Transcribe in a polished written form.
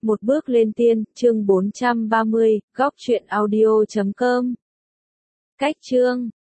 Một bước lên tiên, chương 430, góc truyện audio.com. Cách chương